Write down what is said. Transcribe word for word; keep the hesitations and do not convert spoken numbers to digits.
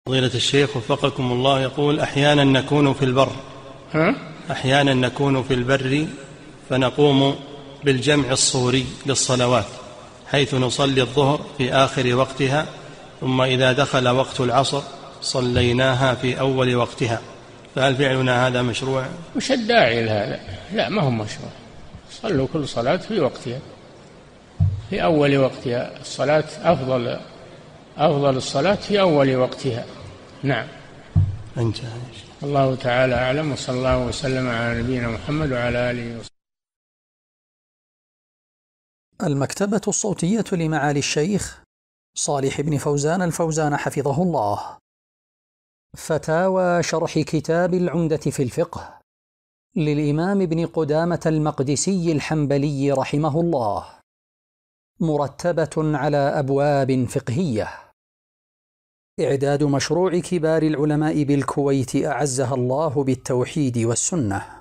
فضيلة الشيخ وفقكم الله، يقول: أحيانا نكون في البر ها؟ أحيانا نكون في البر فنقوم بالجمع الصوري للصلوات، حيث نصلي الظهر في آخر وقتها، ثم إذا دخل وقت العصر صليناها في أول وقتها، فهل فعلنا هذا مشروع؟ وش الداعي لهذا؟ لا، ما هو مشروع. صلوا كل صلاة في وقتها، في أول وقتها. الصلاة أفضل أفضل الصلاة في أول وقتها. نعم. انتهى. الله تعالى أعلم، وصلى الله وسلم على نبينا محمد وعلى آله وصحبه. المكتبة الصوتية لمعالي الشيخ صالح بن فوزان الفوزان حفظه الله. فتاوى شرح كتاب العمدة في الفقه للإمام ابن قدامة المقدسي الحنبلي رحمه الله، مرتبة على أبواب فقهية. إعداد مشروع كبار العلماء بالكويت أعزها الله بالتوحيد والسنة.